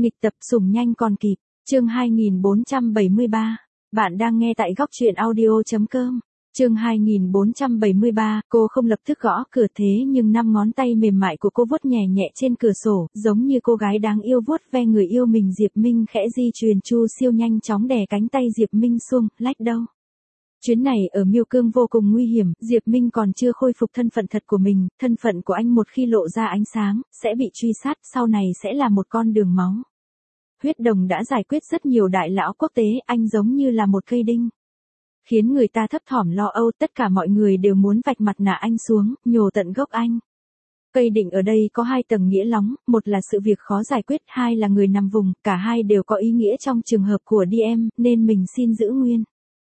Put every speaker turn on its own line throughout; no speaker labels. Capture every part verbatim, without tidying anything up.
Nghịch tập sủng nhanh còn kịp, chương hai nghìn bốn trăm bảy mươi ba. Bạn đang nghe tại góc truyện audio chấm com. Chương hai nghìn bốn trăm bảy mươi ba, cô không lập tức gõ cửa thế nhưng năm ngón tay mềm mại của cô vuốt nhẹ nhẹ trên cửa sổ, giống như cô gái đáng yêu vuốt ve người yêu mình. Diệp Minh khẽ di truyền Chu Siêu nhanh chóng đè cánh tay Diệp Minh xuống, lách đâu. Chuyến này ở Miêu Cương vô cùng nguy hiểm, Diệp Minh còn chưa khôi phục thân phận thật của mình, thân phận của anh một khi lộ ra ánh sáng, sẽ bị truy sát, sau này sẽ là một con đường máu. Huyết Đồng đã giải quyết rất nhiều đại lão quốc tế, anh giống như là một cây đinh. Khiến người ta thấp thỏm lo âu, tất cả mọi người đều muốn vạch mặt nạ anh xuống, nhổ tận gốc anh. Cây định ở đây có hai tầng nghĩa lóng, một là sự việc khó giải quyết, hai là người nằm vùng, cả hai đều có ý nghĩa trong trường hợp của đê em, nên mình xin giữ nguyên.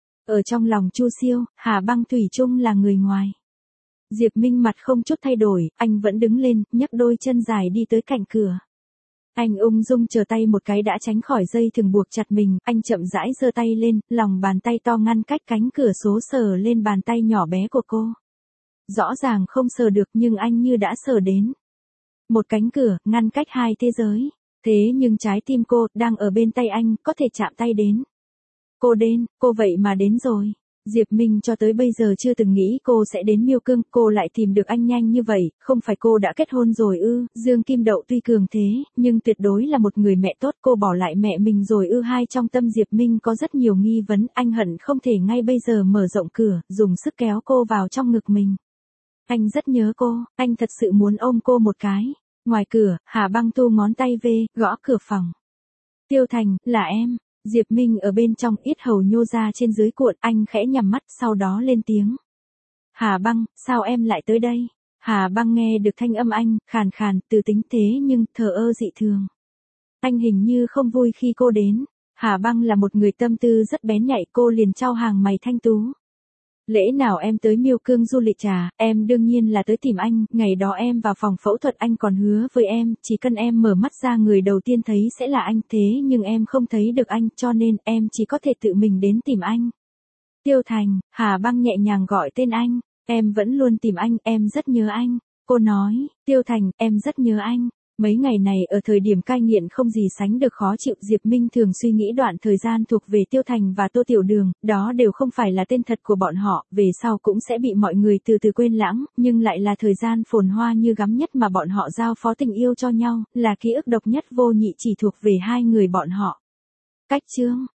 Ở trong lòng Chu Siêu, Hà Băng thủy chung là người ngoài. Diệp Minh mặt không chút thay đổi, anh vẫn đứng lên, nhấc đôi chân dài đi tới cạnh cửa. Anh ung dung chờ tay một cái đã tránh khỏi dây thừng buộc chặt mình, anh chậm rãi giơ tay lên, lòng bàn tay to ngăn cách cánh cửa số sờ lên bàn tay nhỏ bé của cô. Rõ ràng không sờ được nhưng anh như đã sờ đến. Một cánh cửa, ngăn cách hai thế giới. Thế nhưng trái tim cô, đang ở bên tay anh, có thể chạm tay đến. Cô đến, cô vậy mà đến rồi. Diệp Minh cho tới bây giờ chưa từng nghĩ cô sẽ đến Miêu Cương, cô lại tìm được anh nhanh như vậy, không phải cô đã kết hôn rồi ư? Dương Kim Đậu tuy cường thế, nhưng tuyệt đối là một người mẹ tốt, cô bỏ lại mẹ mình rồi ư? Hai trong tâm Diệp Minh có rất nhiều nghi vấn, anh hận không thể ngay bây giờ mở rộng cửa, dùng sức kéo cô vào trong ngực mình. Anh rất nhớ cô, anh thật sự muốn ôm cô một cái. Ngoài cửa, Hà Băng thu ngón tay về, gõ cửa phòng. Tiêu Thành, là em. Diệp Minh ở bên trong, yết hầu nhô ra trên dưới cuộn, anh khẽ nhắm mắt, sau đó lên tiếng. Hà Băng, sao em lại tới đây? Hà Băng nghe được thanh âm anh, khàn khàn, từ tính thế nhưng thờ ơ dị thường. Anh hình như không vui khi cô đến. Hà Băng là một người tâm tư rất bén nhạy, cô liền chau hàng mày thanh tú. Lẽ nào em tới Miêu Cương du lịch à? Em đương nhiên là tới tìm anh, ngày đó em vào phòng phẫu thuật anh còn hứa với em, chỉ cần em mở mắt ra người đầu tiên thấy sẽ là anh, thế nhưng em không thấy được anh, cho nên em chỉ có thể tự mình đến tìm anh. Tiêu Thành, Hà Băng nhẹ nhàng gọi tên anh, em vẫn luôn tìm anh, em rất nhớ anh. Cô nói, Tiêu Thành, em rất nhớ anh. Mấy ngày này ở thời điểm cai nghiện không gì sánh được khó chịu, Diệp Minh thường suy nghĩ đoạn thời gian thuộc về Tiêu Thành và Tô Tiểu Đường, đó đều không phải là tên thật của bọn họ, về sau cũng sẽ bị mọi người từ từ quên lãng, nhưng lại là thời gian phồn hoa như gấm nhất mà bọn họ giao phó tình yêu cho nhau, là ký ức độc nhất vô nhị chỉ thuộc về hai người bọn họ. Cách chương